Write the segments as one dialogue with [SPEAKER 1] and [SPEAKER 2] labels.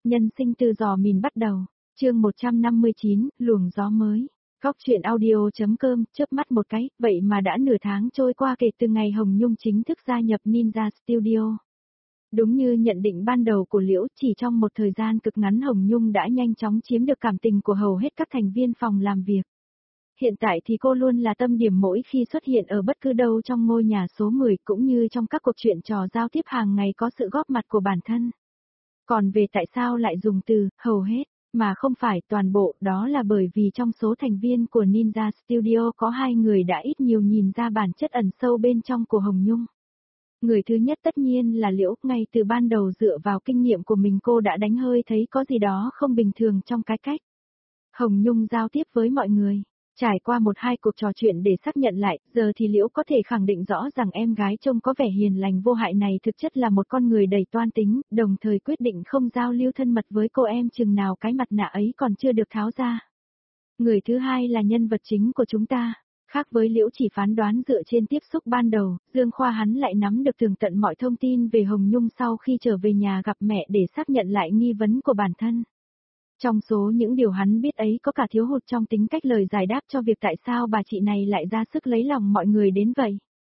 [SPEAKER 1] Nhân sinh từ giò mìn bắt đầu, chương 159, luồng gió mới. Góc truyện audio.com, chớp mắt một cái, vậy mà đã nửa tháng trôi qua kể từ ngày Hồng Nhung chính thức gia nhập Ninja Studio. Đúng như nhận định ban đầu của Liễu, chỉ trong một thời gian cực ngắn Hồng Nhung đã nhanh chóng chiếm được cảm tình của hầu hết các thành viên phòng làm việc. Hiện tại thì cô luôn là tâm điểm mỗi khi xuất hiện ở bất cứ đâu trong ngôi nhà số 10 cũng như trong các cuộc chuyện trò giao tiếp hàng ngày có sự góp mặt của bản thân. Còn về tại sao lại dùng từ hầu hết, mà không phải toàn bộ, đó là bởi vì trong số thành viên của Ninja Studio có 2 người đã ít nhiều nhìn ra bản chất ẩn sâu bên trong của Hồng Nhung. Người thứ nhất tất nhiên là Liễu, ngay từ ban đầu dựa vào kinh nghiệm của mình cô đã đánh hơi thấy có gì đó không bình thường trong cái cách Hồng Nhung giao tiếp với mọi người. Trải qua 1-2 cuộc trò chuyện để xác nhận lại, giờ thì Liễu có thể khẳng định rõ rằng em gái trông có vẻ hiền lành vô hại này thực chất là một con người đầy toan tính, đồng thời quyết định không giao lưu thân mật với cô em chừng nào cái mặt nạ ấy còn chưa được tháo ra. Người thứ hai là nhân vật chính của chúng ta. Khác với Liễu chỉ phán đoán dựa trên tiếp xúc ban đầu, Dương Khoa hắn lại nắm được tường tận mọi thông tin về Hồng Nhung sau khi trở về nhà gặp mẹ để xác nhận lại nghi vấn của bản thân. Trong số những điều hắn biết ấy có cả thiếu hụt trong tính cách lời giải đáp cho việc tại sao bà chị này lại ra sức lấy lòng mọi người đến vậy.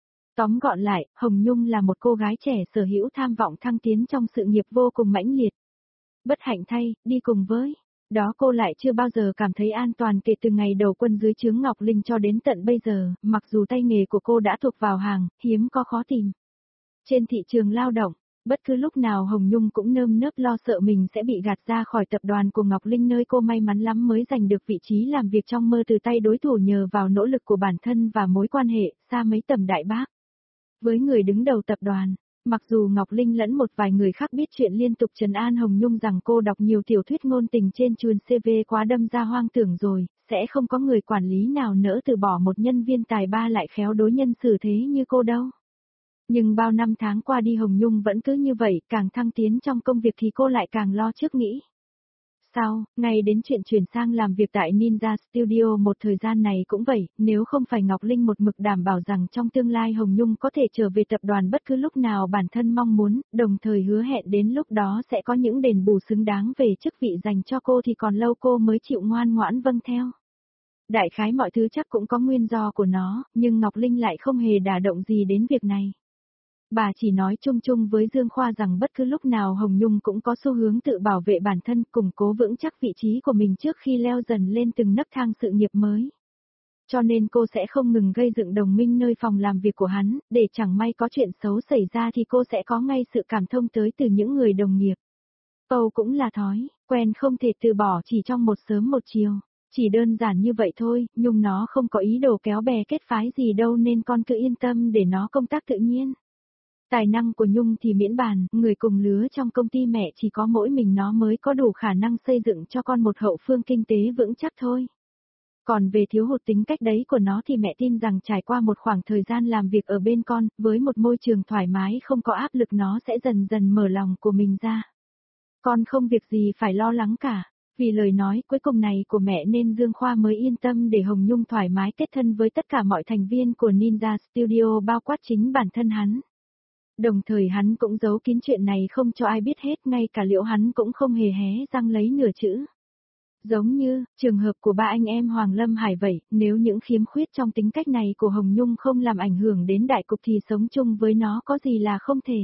[SPEAKER 1] Tóm gọn lại, Hồng Nhung là một cô gái trẻ sở hữu tham vọng thăng tiến trong sự nghiệp vô cùng mãnh liệt. Bất hạnh thay, đi cùng với đó cô lại chưa bao giờ cảm thấy an toàn kể từ ngày đầu quân dưới trướng Ngọc Linh cho đến tận bây giờ, mặc dù tay nghề của cô đã thuộc vào hàng, hiếm có khó tìm. Trên thị trường lao động, bất cứ lúc nào Hồng Nhung cũng nơm nớp lo sợ mình sẽ bị gạt ra khỏi tập đoàn của Ngọc Linh nơi cô may mắn lắm mới giành được vị trí làm việc trong mơ từ tay đối thủ nhờ vào nỗ lực của bản thân và mối quan hệ xa mấy tầm đại bác. Với người đứng đầu tập đoàn, mặc dù Ngọc Linh lẫn một vài người khác biết chuyện liên tục trấn an Hồng Nhung rằng cô đọc nhiều tiểu thuyết ngôn tình trên chuồn CV quá đâm ra hoang tưởng rồi, sẽ không có người quản lý nào nỡ từ bỏ một nhân viên tài ba lại khéo đối nhân xử thế như cô đâu. Nhưng bao năm tháng qua đi Hồng Nhung vẫn cứ như vậy, càng thăng tiến trong công việc thì cô lại càng lo trước nghĩ. Sau, ngay đến chuyện chuyển sang làm việc tại Ninja Studio một thời gian này cũng vậy, nếu không phải Ngọc Linh một mực đảm bảo rằng trong tương lai Hồng Nhung có thể trở về tập đoàn bất cứ lúc nào bản thân mong muốn, đồng thời hứa hẹn đến lúc đó sẽ có những đền bù xứng đáng về chức vị dành cho cô thì còn lâu cô mới chịu ngoan ngoãn vâng theo. Đại khái mọi thứ chắc cũng có nguyên do của nó, nhưng Ngọc Linh lại không hề đả động gì đến việc này. Bà chỉ nói chung chung với Dương Khoa rằng bất cứ lúc nào Hồng Nhung cũng có xu hướng tự bảo vệ bản thân, củng cố vững chắc vị trí của mình trước khi leo dần lên từng nấc thang sự nghiệp mới. Cho nên cô sẽ không ngừng gây dựng đồng minh nơi phòng làm việc của hắn, để chẳng may có chuyện xấu xảy ra thì cô sẽ có ngay sự cảm thông tới từ những người đồng nghiệp. Âu cũng là thói, quen không thể từ bỏ chỉ trong một sớm một chiều. Chỉ đơn giản như vậy thôi, Nhung nó không có ý đồ kéo bè kết phái gì đâu nên con cứ yên tâm để nó công tác tự nhiên. Tài năng của Nhung thì miễn bàn, người cùng lứa trong công ty mẹ chỉ có mỗi mình nó mới có đủ khả năng xây dựng cho con một hậu phương kinh tế vững chắc thôi. Còn về thiếu hụt tính cách đấy của nó thì mẹ tin rằng trải qua một khoảng thời gian làm việc ở bên con, với một môi trường thoải mái không có áp lực nó sẽ dần dần mở lòng của mình ra. Con không việc gì phải lo lắng cả, vì lời nói cuối cùng này của mẹ nên Dương Khoa mới yên tâm để Hồng Nhung thoải mái kết thân với tất cả mọi thành viên của Ninja Studio bao quát chính bản thân hắn. Đồng thời hắn cũng giấu kín chuyện này không cho ai biết hết, ngay cả Liễu hắn cũng không hề hé răng lấy nửa chữ. Giống như, trường hợp của ba anh em Hoàng Lâm Hải vậy, nếu những khiếm khuyết trong tính cách này của Hồng Nhung không làm ảnh hưởng đến đại cục thì sống chung với nó có gì là không thể.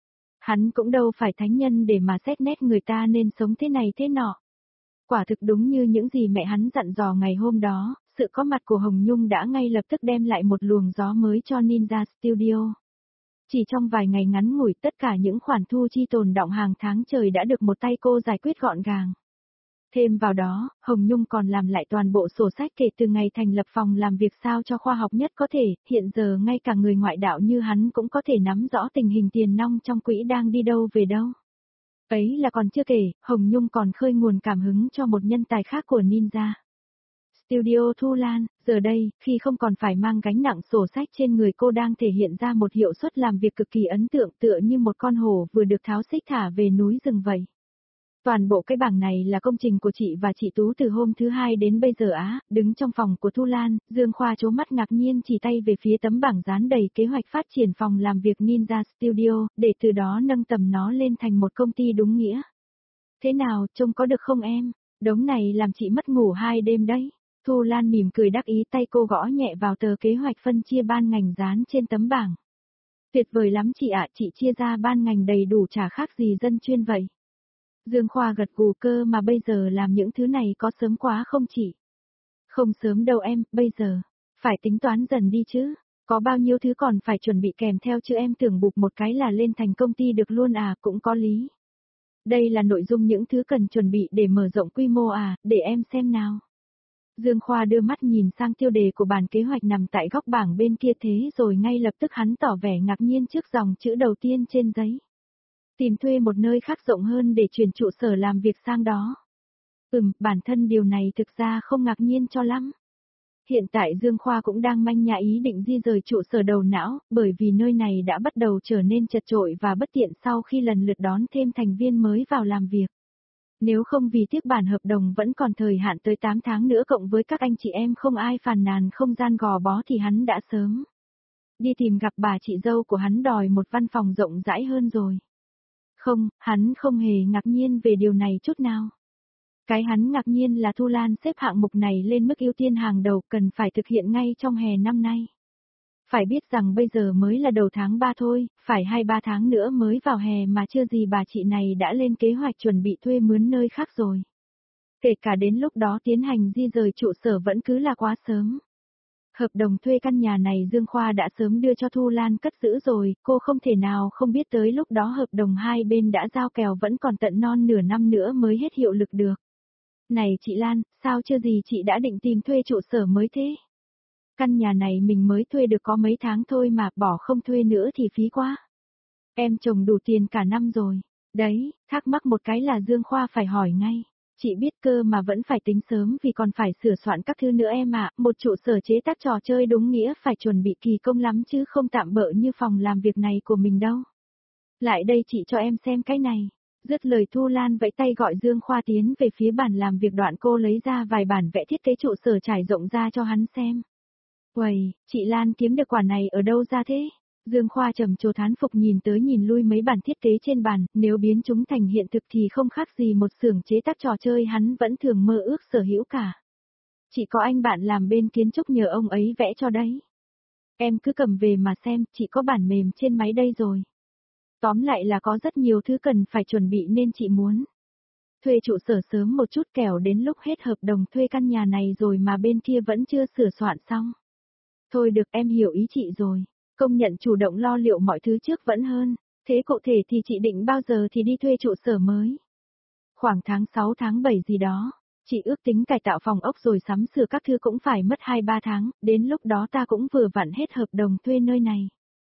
[SPEAKER 1] Hắn cũng đâu phải thánh nhân để mà xét nét người ta nên sống thế này thế nọ. Quả thực đúng như những gì mẹ hắn dặn dò ngày hôm đó, sự có mặt của Hồng Nhung đã ngay lập tức đem lại một luồng gió mới cho Ninja Studio. Chỉ trong vài ngày ngắn ngủi tất cả những khoản thu chi tồn đọng hàng tháng trời đã được một tay cô giải quyết gọn gàng. Thêm vào đó, Hồng Nhung còn làm lại toàn bộ sổ sách kể từ ngày thành lập phòng làm việc sao cho khoa học nhất có thể, hiện giờ ngay cả người ngoại đạo như hắn cũng có thể nắm rõ tình hình tiền nong trong quỹ đang đi đâu về đâu. Ấy là còn chưa kể, Hồng Nhung còn khơi nguồn cảm hứng cho một nhân tài khác của Ninja Studio Thu Lan, giờ đây, khi không còn phải mang gánh nặng sổ sách trên người cô đang thể hiện ra một hiệu suất làm việc cực kỳ ấn tượng tựa như một con hổ vừa được tháo xích thả về núi rừng vậy. Toàn bộ cái bảng này là công trình của chị và chị Tú từ hôm thứ Hai đến bây giờ á, đứng trong phòng của Thu Lan, Dương Khoa trố mắt ngạc nhiên chỉ tay về phía tấm bảng dán đầy kế hoạch phát triển phòng làm việc Ninja Studio, để từ đó nâng tầm nó lên thành một công ty đúng nghĩa. Thế nào, trông có được không em? Đống này làm chị mất ngủ 2 đêm đấy. Thu Lan mỉm cười đắc ý, tay cô gõ nhẹ vào tờ kế hoạch phân chia ban ngành dán trên tấm bảng. Tuyệt vời lắm chị ạ, chị chia ra ban ngành đầy đủ chả khác gì dân chuyên vậy. Dương Khoa gật gù, cơ mà bây giờ làm những thứ này có sớm quá không chị? Không sớm đâu em, bây giờ. Phải tính toán dần đi chứ. Có bao nhiêu thứ còn phải chuẩn bị kèm theo chứ, em tưởng bụp một cái là lên thành công ty được luôn à, cũng có lý. Đây là nội dung những thứ cần chuẩn bị để mở rộng quy mô à, để em xem nào. Dương Khoa đưa mắt nhìn sang tiêu đề của bản kế hoạch nằm tại góc bảng bên kia, thế rồi ngay lập tức hắn tỏ vẻ ngạc nhiên trước dòng chữ đầu tiên trên giấy. Tìm thuê một nơi khác rộng hơn để chuyển trụ sở làm việc sang đó. Bản thân điều này thực ra không ngạc nhiên cho lắm. Hiện tại Dương Khoa cũng đang manh nha ý định di rời trụ sở đầu não, bởi vì nơi này đã bắt đầu trở nên chật chội và bất tiện sau khi lần lượt đón thêm thành viên mới vào làm việc. Nếu không vì tiếc bản hợp đồng vẫn còn thời hạn tới 8 tháng nữa, cộng với các anh chị em không ai phàn nàn không gian gò bó, thì hắn đã sớm đi tìm gặp bà chị dâu của hắn đòi một văn phòng rộng rãi hơn rồi. Không, hắn không hề ngạc nhiên về điều này chút nào. Cái hắn ngạc nhiên là Thu Lan xếp hạng mục này lên mức ưu tiên hàng đầu, cần phải thực hiện ngay trong hè năm nay. Phải biết rằng bây giờ mới là đầu tháng 3 thôi, phải 2-3 tháng nữa mới vào hè mà chưa gì bà chị này đã lên kế hoạch chuẩn bị thuê mướn nơi khác rồi. Kể cả đến lúc đó tiến hành di rời trụ sở vẫn cứ là quá sớm. Hợp đồng thuê căn nhà này Dương Khoa đã sớm đưa cho Thu Lan cất giữ rồi, cô không thể nào không biết tới lúc đó hợp đồng hai bên đã giao kèo vẫn còn tận non nửa năm nữa mới hết hiệu lực được. Này chị Lan, sao chưa gì chị đã định tìm thuê trụ sở mới thế? Căn nhà này mình mới thuê được có mấy tháng thôi mà, bỏ không thuê nữa thì phí quá. Em chồng đủ tiền cả năm rồi. Đấy, thắc mắc một cái là Dương Khoa phải hỏi ngay. Chị biết cơ mà vẫn phải tính sớm vì còn phải sửa soạn các thứ nữa em ạ, một trụ sở chế tác trò chơi đúng nghĩa phải chuẩn bị kỳ công lắm chứ không tạm bợ như phòng làm việc này của mình đâu. Lại đây chị cho em xem cái này. Dứt lời Thu Lan vẫy tay gọi Dương Khoa tiến về phía bàn làm việc, đoạn cô lấy ra vài bản vẽ thiết kế trụ sở trải rộng ra cho hắn xem. Uầy, chị Lan kiếm được quả này ở đâu ra thế? Dương Khoa trầm trồ thán phục nhìn tới nhìn lui mấy bản thiết kế trên bàn, nếu biến chúng thành hiện thực thì không khác gì một xưởng chế tác trò chơi hắn vẫn thường mơ ước sở hữu cả. Chỉ có anh bạn làm bên kiến trúc nhờ ông ấy vẽ cho đấy. Em cứ cầm về mà xem, chị có bản mềm trên máy đây rồi. Tóm lại là có rất nhiều thứ cần phải chuẩn bị nên chị muốn thuê trụ sở sớm một chút, kẻo đến lúc hết hợp đồng thuê căn nhà này rồi mà bên kia vẫn chưa sửa soạn xong. Thôi được, em hiểu ý chị rồi. Công nhận chủ động lo liệu mọi thứ trước vẫn hơn. Thế cụ thể thì chị định bao giờ thì đi thuê trụ sở mới? Khoảng tháng 6 tháng 7 gì đó. Chị ước tính cải tạo phòng ốc rồi sắm sửa các thứ cũng phải mất 2-3 tháng, đến lúc đó ta cũng vừa vặn hết hợp đồng thuê nơi này.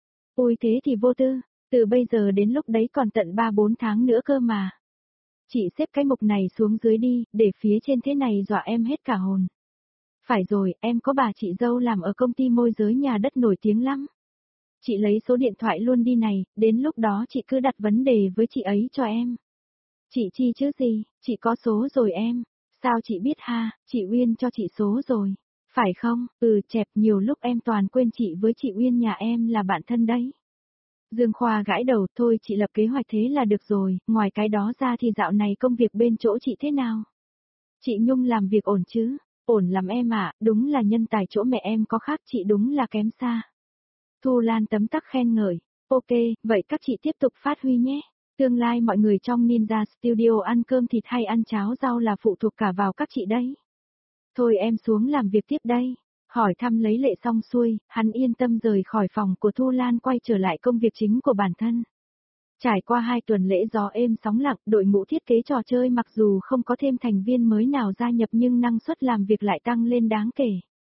[SPEAKER 1] Ôi thế thì vô tư, từ bây giờ đến lúc đấy còn tận 3-4 tháng nữa cơ mà. Chị xếp cái mục này xuống dưới đi, để phía trên thế này dọa em hết cả hồn. Phải rồi, em có bà chị dâu làm ở công ty môi giới nhà đất nổi tiếng lắm. Chị lấy số điện thoại luôn đi này, đến lúc đó chị cứ đặt vấn đề với chị ấy cho em. Chị chi chứ gì, chị có số rồi em. Sao chị biết ha, chị Uyên cho chị số rồi. Phải không, chẹp, nhiều lúc em toàn quên chị với chị Uyên nhà em là bạn thân đấy. Dương Khoa gãi đầu, thôi chị lập kế hoạch thế là được rồi, ngoài cái đó ra thì dạo này công việc bên chỗ chị thế nào? Chị Nhung làm việc ổn chứ? Ổn lắm em ạ, đúng là nhân tài chỗ mẹ em có khác chị đúng là kém xa. Thu Lan tấm tắc khen ngợi, ok, vậy các chị tiếp tục phát huy nhé. Tương lai mọi người trong Ninja Studio ăn cơm thịt hay ăn cháo rau là phụ thuộc cả vào các chị đấy. Thôi em xuống làm việc tiếp đây. Hỏi thăm lấy lệ xong xuôi, hắn yên tâm rời khỏi phòng của Thu Lan quay trở lại công việc chính của bản thân. Trải qua 2 tuần lễ gió êm sóng lặng, đội ngũ thiết kế trò chơi mặc dù không có thêm thành viên mới nào gia nhập nhưng năng suất làm việc lại tăng lên đáng kể.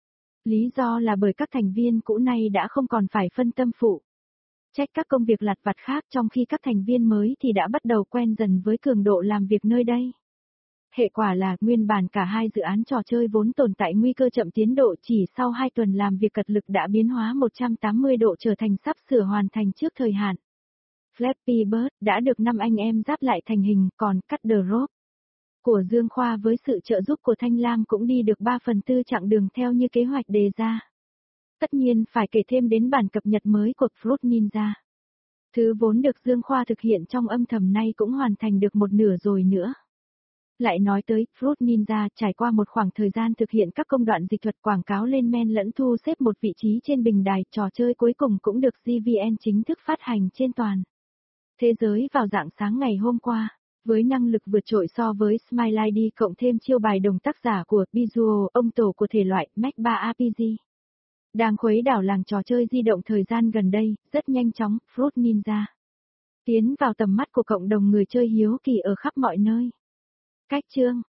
[SPEAKER 1] Lý do là bởi các thành viên cũ này đã không còn phải phân tâm phụ trách các công việc lặt vặt khác, trong khi các thành viên mới thì đã bắt đầu quen dần với cường độ làm việc nơi đây. Hệ quả là nguyên bản cả 2 dự án trò chơi vốn tồn tại nguy cơ chậm tiến độ, chỉ sau 2 tuần làm việc cật lực đã biến hóa 180 độ trở thành sắp sửa hoàn thành trước thời hạn. Flappy Bird đã được 5 anh em ráp lại thành hình, còn Cut the Rope của Dương Khoa với sự trợ giúp của Thanh Lam cũng đi được 3/4 chặng đường theo như kế hoạch đề ra. Tất nhiên phải kể thêm đến bản cập nhật mới của Fruit Ninja. Thứ vốn được Dương Khoa thực hiện trong âm thầm nay cũng hoàn thành được một nửa rồi nữa. Lại nói tới, Fruit Ninja trải qua một khoảng thời gian thực hiện các công đoạn dịch thuật quảng cáo lên men lẫn thu xếp một vị trí trên bình đài, trò chơi cuối cùng cũng được GVN chính thức phát hành trên toàn thế giới vào rạng sáng ngày hôm qua. Với năng lực vượt trội so với Smile ID cộng thêm chiêu bài đồng tác giả của Visual, ông tổ của thể loại Mech 3 RPG. Đang khuấy đảo làng trò chơi di động thời gian gần đây, rất nhanh chóng, Fruit Ninja tiến vào tầm mắt của cộng đồng người chơi hiếu kỳ ở khắp mọi nơi. Cách chương